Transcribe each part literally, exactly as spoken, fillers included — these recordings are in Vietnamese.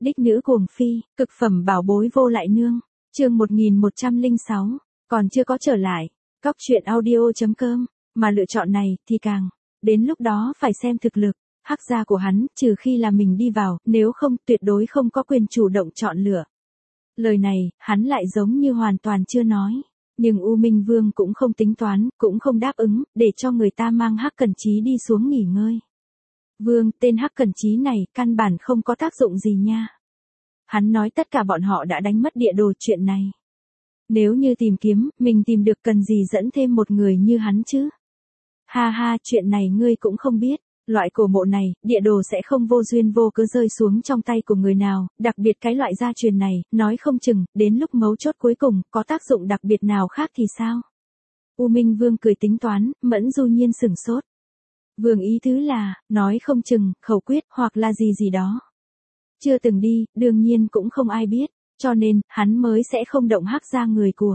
Đích nữ cuồng phi, cực phẩm bảo bối vô lại nương. Chương một nghìn một trăm lẻ sáu, còn chưa có trở lại. Cóc truyện audio chấm com, mà lựa chọn này thì càng, đến lúc đó phải xem thực lực, hắc gia của hắn, trừ khi là mình đi vào, nếu không tuyệt đối không có quyền chủ động chọn lựa. Lời này, hắn lại giống như hoàn toàn chưa nói, nhưng U Minh Vương cũng không tính toán, cũng không đáp ứng, để cho người ta mang Hắc Cẩn Chí đi xuống nghỉ ngơi. Vương, tên Hắc Cẩn Chí này, căn bản không có tác dụng gì nha. Hắn nói tất cả bọn họ đã đánh mất địa đồ chuyện này. Nếu như tìm kiếm, mình tìm được cần gì dẫn thêm một người như hắn chứ? Ha ha, chuyện này ngươi cũng không biết. Loại cổ mộ này, địa đồ sẽ không vô duyên vô cớ rơi xuống trong tay của người nào, đặc biệt cái loại gia truyền này, nói không chừng, đến lúc mấu chốt cuối cùng, có tác dụng đặc biệt nào khác thì sao? U Minh Vương cười tính toán, Mẫn Du Nhiên sửng sốt. Vương ý tứ là, nói không chừng, khẩu quyết, hoặc là gì gì đó. Chưa từng đi, đương nhiên cũng không ai biết, cho nên, hắn mới sẽ không động Hắc gia người của.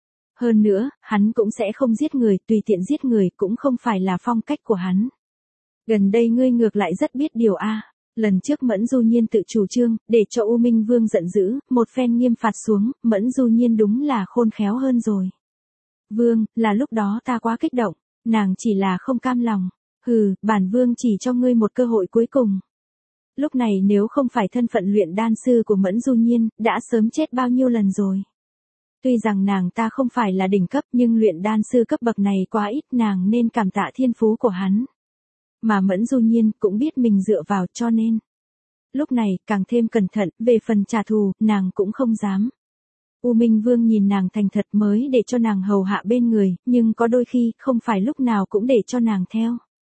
Hơn nữa, hắn cũng sẽ không giết người, tùy tiện giết người cũng không phải là phong cách của hắn. Gần đây ngươi ngược lại rất biết điều a. À. Lần trước Mẫn Du Nhiên tự chủ trương, để cho U Minh Vương giận dữ, một phen nghiêm phạt xuống, Mẫn Du Nhiên đúng là khôn khéo hơn rồi. Vương, là lúc đó ta quá kích động, nàng chỉ là không cam lòng. Hừ, bản Vương chỉ cho ngươi một cơ hội cuối cùng. Lúc này nếu không phải thân phận luyện đan sư của Mẫn Du Nhiên, đã sớm chết bao nhiêu lần rồi. Tuy rằng nàng ta không phải là đỉnh cấp nhưng luyện đan sư cấp bậc này quá ít, nàng nên cảm tạ thiên phú của hắn. Mà Mẫn Du Nhiên cũng biết mình dựa vào cho nên. Lúc này càng thêm cẩn thận, về phần trả thù, nàng cũng không dám. U Minh Vương nhìn nàng thành thật mới để cho nàng hầu hạ bên người, nhưng có đôi khi không phải lúc nào cũng để cho nàng theo.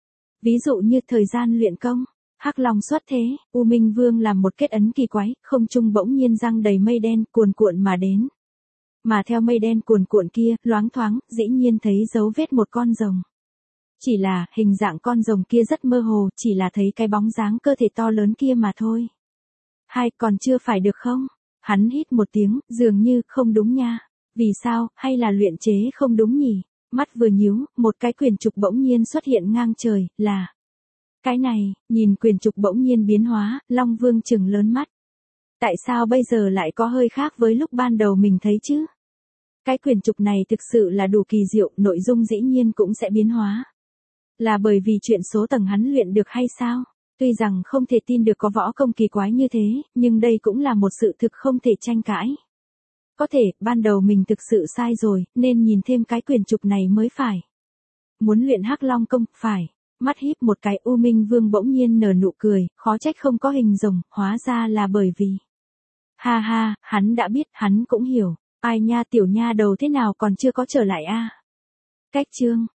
Ví dụ như thời gian luyện công, Hắc Long xuất thế, U Minh Vương làm một kết ấn kỳ quái, không trung bỗng nhiên răng đầy mây đen cuồn cuộn mà đến. Mà theo mây đen cuồn cuộn kia, loáng thoáng, dĩ nhiên thấy dấu vết một con rồng. Chỉ là, hình dạng con rồng kia rất mơ hồ, chỉ là thấy cái bóng dáng cơ thể to lớn kia mà thôi. Hai, còn chưa phải được không? Hắn hít một tiếng, dường như, không đúng nha. Vì sao, hay là luyện chế không đúng nhỉ? Mắt vừa nhíu, một cái quyền trục bỗng nhiên xuất hiện ngang trời, là... Cái này, nhìn quyền trục bỗng nhiên biến hóa, Long Vương trừng lớn mắt. Tại sao bây giờ lại có hơi khác với lúc ban đầu mình thấy chứ? Cái quyền trục này thực sự là đủ kỳ diệu, nội dung dĩ nhiên cũng sẽ biến hóa. Là bởi vì chuyện số tầng hắn luyện được hay sao? Tuy rằng không thể tin được có võ công kỳ quái như thế, nhưng đây cũng là một sự thực không thể tranh cãi. Có thể, ban đầu mình thực sự sai rồi, nên nhìn thêm cái quyền trục này mới phải. Muốn luyện Hắc Long công, phải. Mắt híp một cái, U Minh Vương bỗng nhiên nở nụ cười, khó trách không có hình rồng, hóa ra là bởi vì. Ha ha, hắn đã biết, hắn cũng hiểu. Ai nha tiểu nha đầu thế nào còn chưa có trở lại a? À? Cách chương